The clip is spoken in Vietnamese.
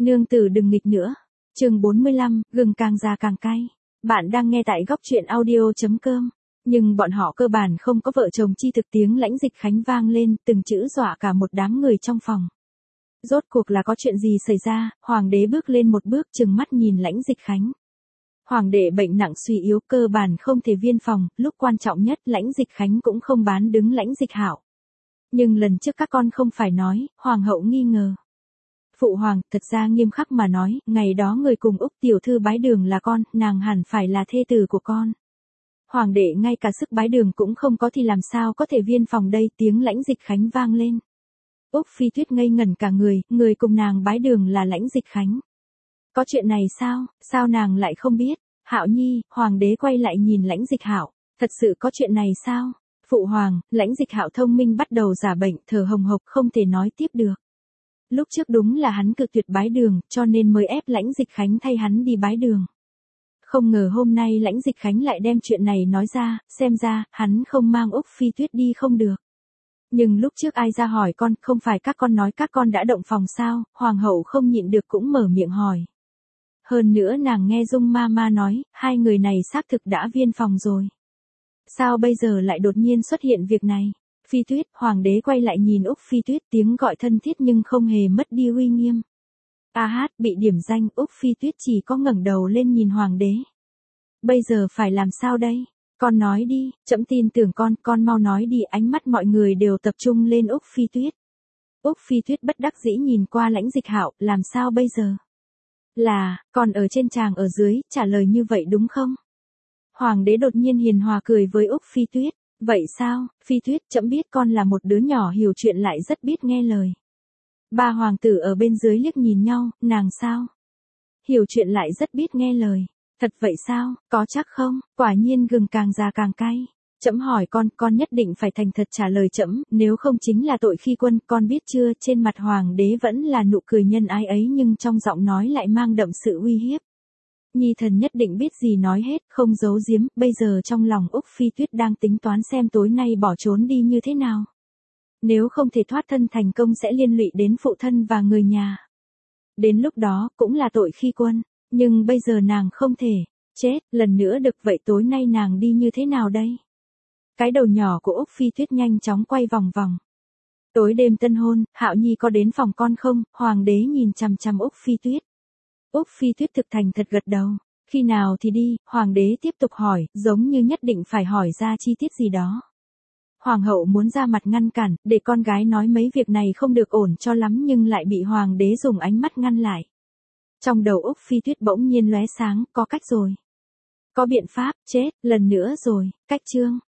Nương tử đừng nghịch nữa. Chương 45, gừng càng già càng cay. Bạn đang nghe tại góc truyện audio.com. Nhưng bọn họ cơ bản không có vợ chồng chi thực, tiếng Lãnh Dịch Khánh vang lên, từng chữ dọa cả một đám người trong phòng. Rốt cuộc là có chuyện gì xảy ra? Hoàng đế bước lên một bước, trừng mắt nhìn Lãnh Dịch Khánh. Hoàng đệ bệnh nặng suy yếu, cơ bản không thể viên phòng, lúc quan trọng nhất Lãnh Dịch Khánh cũng không bán đứng Lãnh Dịch Hạo. Nhưng lần trước các con không phải nói, hoàng hậu nghi ngờ. Phụ hoàng, thật ra nghiêm khắc mà nói, ngày đó người cùng Úc tiểu thư bái đường là con, nàng hẳn phải là thê tử của con. Hoàng đệ ngay cả sức bái đường cũng không có thì làm sao có thể viên phòng đây, tiếng Lãnh Dịch Khánh vang lên. Úc Phi Tuyết ngây ngẩn cả người cùng nàng bái đường là Lãnh Dịch Khánh. Có chuyện này sao, sao nàng lại không biết? Hạo Nhi, hoàng đế quay lại nhìn Lãnh Dịch Hạo, thật sự có chuyện này sao? Phụ hoàng, Lãnh Dịch Hạo thông minh bắt đầu giả bệnh, thở hồng hộc không thể nói tiếp được. Lúc trước đúng là hắn cự tuyệt bái đường, cho nên mới ép Lãnh Dịch Khánh thay hắn đi bái đường. Không ngờ hôm nay Lãnh Dịch Khánh lại đem chuyện này nói ra, xem ra, hắn không mang Úc Phi Tuyết đi không được. Nhưng lúc trước ai ra hỏi con, không phải các con nói các con đã động phòng sao, hoàng hậu không nhịn được cũng mở miệng hỏi. Hơn nữa nàng nghe Dung Mama nói, hai người này xác thực đã viên phòng rồi. Sao bây giờ lại đột nhiên xuất hiện việc này? Phi Tuyết, hoàng đế quay lại nhìn Úc Phi Tuyết, tiếng gọi thân thiết nhưng không hề mất đi uy nghiêm. A hát, bị điểm danh, Úc Phi Tuyết chỉ có ngẩng đầu lên nhìn hoàng đế. Bây giờ phải làm sao đây? Con nói đi, trẫm tin tưởng con mau nói đi, ánh mắt mọi người đều tập trung lên Úc Phi Tuyết. Úc Phi Tuyết bất đắc dĩ nhìn qua Lãnh Dịch Hạo, làm sao bây giờ? Là, con ở trên chàng ở dưới, trả lời như vậy đúng không? Hoàng đế đột nhiên hiền hòa cười với Úc Phi Tuyết. Vậy sao, Phi Tuyết, trẫm biết con là một đứa nhỏ hiểu chuyện lại rất biết nghe lời. Ba hoàng tử ở bên dưới liếc nhìn nhau, nàng sao? Hiểu chuyện lại rất biết nghe lời. Thật vậy sao, có chắc không? Quả nhiên gừng càng già càng cay. Trẫm hỏi con nhất định phải thành thật trả lời trẫm, nếu không chính là tội khi quân, con biết chưa? Trên mặt hoàng đế vẫn là nụ cười nhân ái ấy nhưng trong giọng nói lại mang đậm sự uy hiếp. Nhi thần nhất định biết gì nói hết, không giấu giếm, bây giờ trong lòng Úc Phi Tuyết đang tính toán xem tối nay bỏ trốn đi như thế nào. Nếu không thể thoát thân thành công sẽ liên lụy đến phụ thân và người nhà. Đến lúc đó, cũng là tội khi quân, nhưng bây giờ nàng không thể, chết, lần nữa được vậy tối nay nàng đi như thế nào đây? Cái đầu nhỏ của Úc Phi Tuyết nhanh chóng quay vòng vòng. Tối đêm tân hôn, Hạo Nhi có đến phòng con không? Hoàng đế nhìn chằm chằm Úc Phi Tuyết. Úc Phi Tuyết thực thành thật gật đầu. Khi nào thì đi? Hoàng đế tiếp tục hỏi, giống như nhất định phải hỏi ra chi tiết gì đó. Hoàng hậu muốn ra mặt ngăn cản, để con gái nói mấy việc này không được ổn cho lắm nhưng lại bị hoàng đế dùng ánh mắt ngăn lại. Trong đầu Úc Phi Tuyết bỗng nhiên lóe sáng, có cách rồi. Có biện pháp, chết, lần nữa rồi, cách chương.